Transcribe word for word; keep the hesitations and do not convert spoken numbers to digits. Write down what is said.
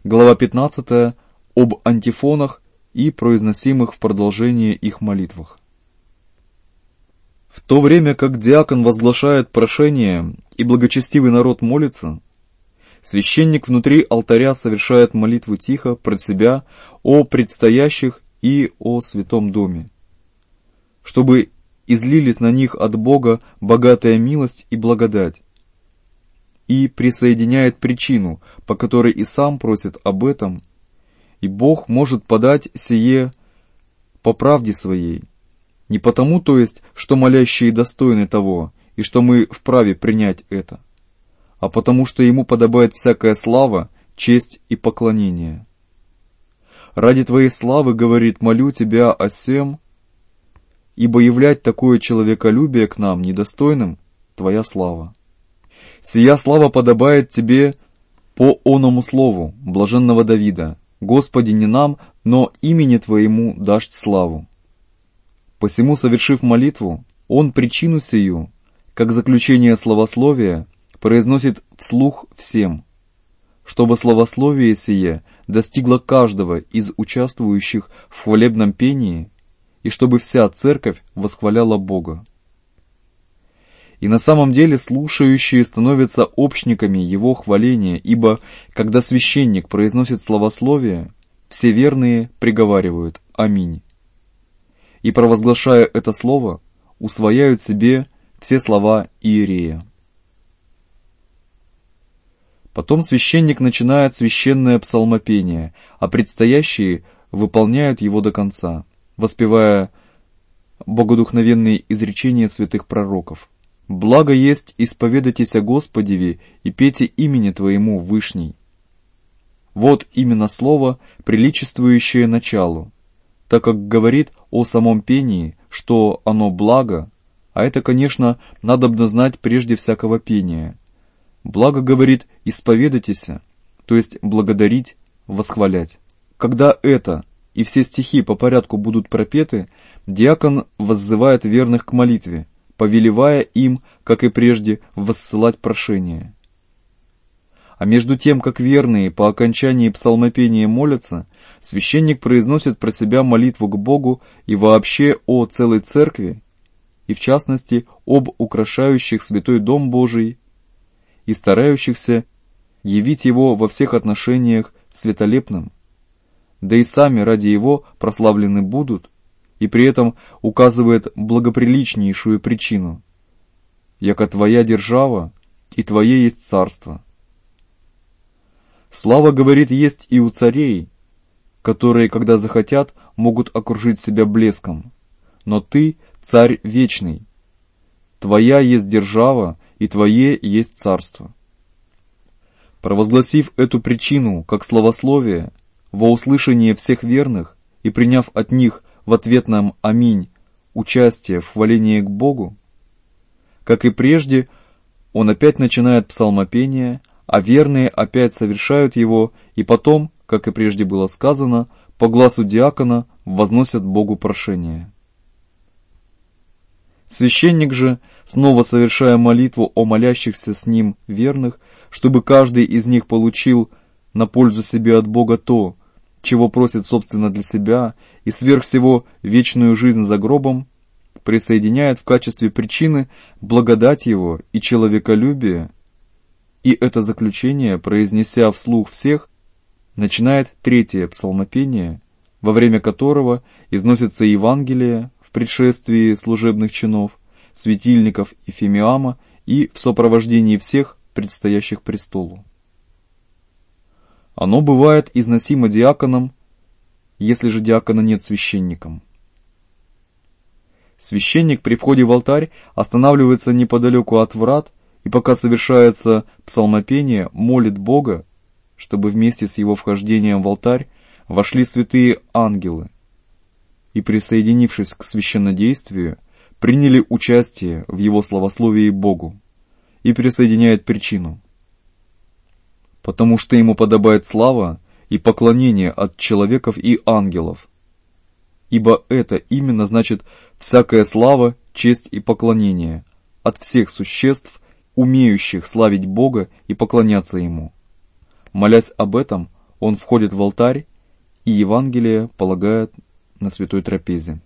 глава пятнадцатая, об антифонах и произносимых в продолжение их молитвах. В то время как диакон возглашает прошение и благочестивый народ молится, священник внутри алтаря совершает молитву тихо пред себя о предстоящих и о святом доме, чтобы излились на них от Бога богатая милость и благодать, и присоединяет причину, по которой и сам просит об этом, и Бог может подать сие по правде своей, не потому, то есть, что молящие достойны того, и что мы вправе принять это, а потому, что Ему подобает всякая слава, честь и поклонение. Ради Твоей славы, говорит, молю Тебя о сем, ибо являть такое человеколюбие к нам недостойным — Твоя слава. Сия слава подобает Тебе по оному слову блаженного Давида: Господи, не нам, но имени Твоему дашь славу. Посему, совершив молитву, он причину сию, как заключение словословия, произносит вслух всем, чтобы словословие сие достигло каждого из участвующих в хвалебном пении, и чтобы вся церковь восхваляла Бога. И на самом деле слушающие становятся общниками Его хваления, ибо, когда священник произносит словословие, все верные приговаривают «Аминь». И, провозглашая это слово, усвояют себе все слова иерея. Потом священник начинает священное псалмопение, а предстоящие выполняют его до конца, воспевая богодухновенные изречения святых пророков. «Благо есть исповедайтесь о Господеве и пейте имени Твоему Вышний». Вот именно слово, приличествующее началу, так как говорит о самом пении, что оно благо, а это, конечно, надобно знать прежде всякого пения. Благо, говорит, исповедайтесь, то есть благодарить, восхвалять. Когда это и все стихи по порядку будут пропеты, диакон воззывает верных к молитве, повелевая им, как и прежде, воссылать прошение. А между тем, как верные по окончании псалмопения молятся, священник произносит про себя молитву к Богу и вообще о целой церкви, и в частности об украшающих святой дом Божий и старающихся явить его во всех отношениях светолепным, да и сами ради его прославлены будут, и при этом указывает благоприличнейшую причину: «Яко Твоя держава, и Твое есть царство». Слава, говорит, есть и у царей, которые, когда захотят, могут окружить себя блеском. Но Ты — царь вечный. Твоя есть держава, и Твое есть царство. Провозгласив эту причину как словословие, во услышание всех верных и приняв от них в ответном «Аминь» участие в хвалении к Богу, как и прежде, он опять начинает псалмопение, а верные опять совершают его, и потом, как и прежде было сказано, по гласу диакона возносят Богу прошение. Священник же, снова совершая молитву о молящихся с ним верных, чтобы каждый из них получил на пользу себе от Бога то, чего просит собственно для себя, и сверх всего вечную жизнь за гробом, присоединяет в качестве причины благодать Его и человеколюбие, и это заключение, произнеся вслух всех, начинает третье псалмопение, во время которого износится Евангелие в предшествии служебных чинов, светильников и фимиама и в сопровождении всех предстоящих престолу. Оно бывает износимо диаконом, если же диакона нет священником. Священник при входе в алтарь останавливается неподалеку от врат, и пока совершается псалмопение, молит Бога, чтобы вместе с его вхождением в алтарь вошли святые ангелы и, присоединившись к священнодействию, приняли участие в его славословии Богу, и присоединяет причину. Потому что ему подобает слава и поклонение от человеков и ангелов, ибо это именно значит всякая слава, честь и поклонение от всех существ, умеющих славить Бога и поклоняться Ему. Молясь об этом, он входит в алтарь и Евангелие полагает на святой трапезе.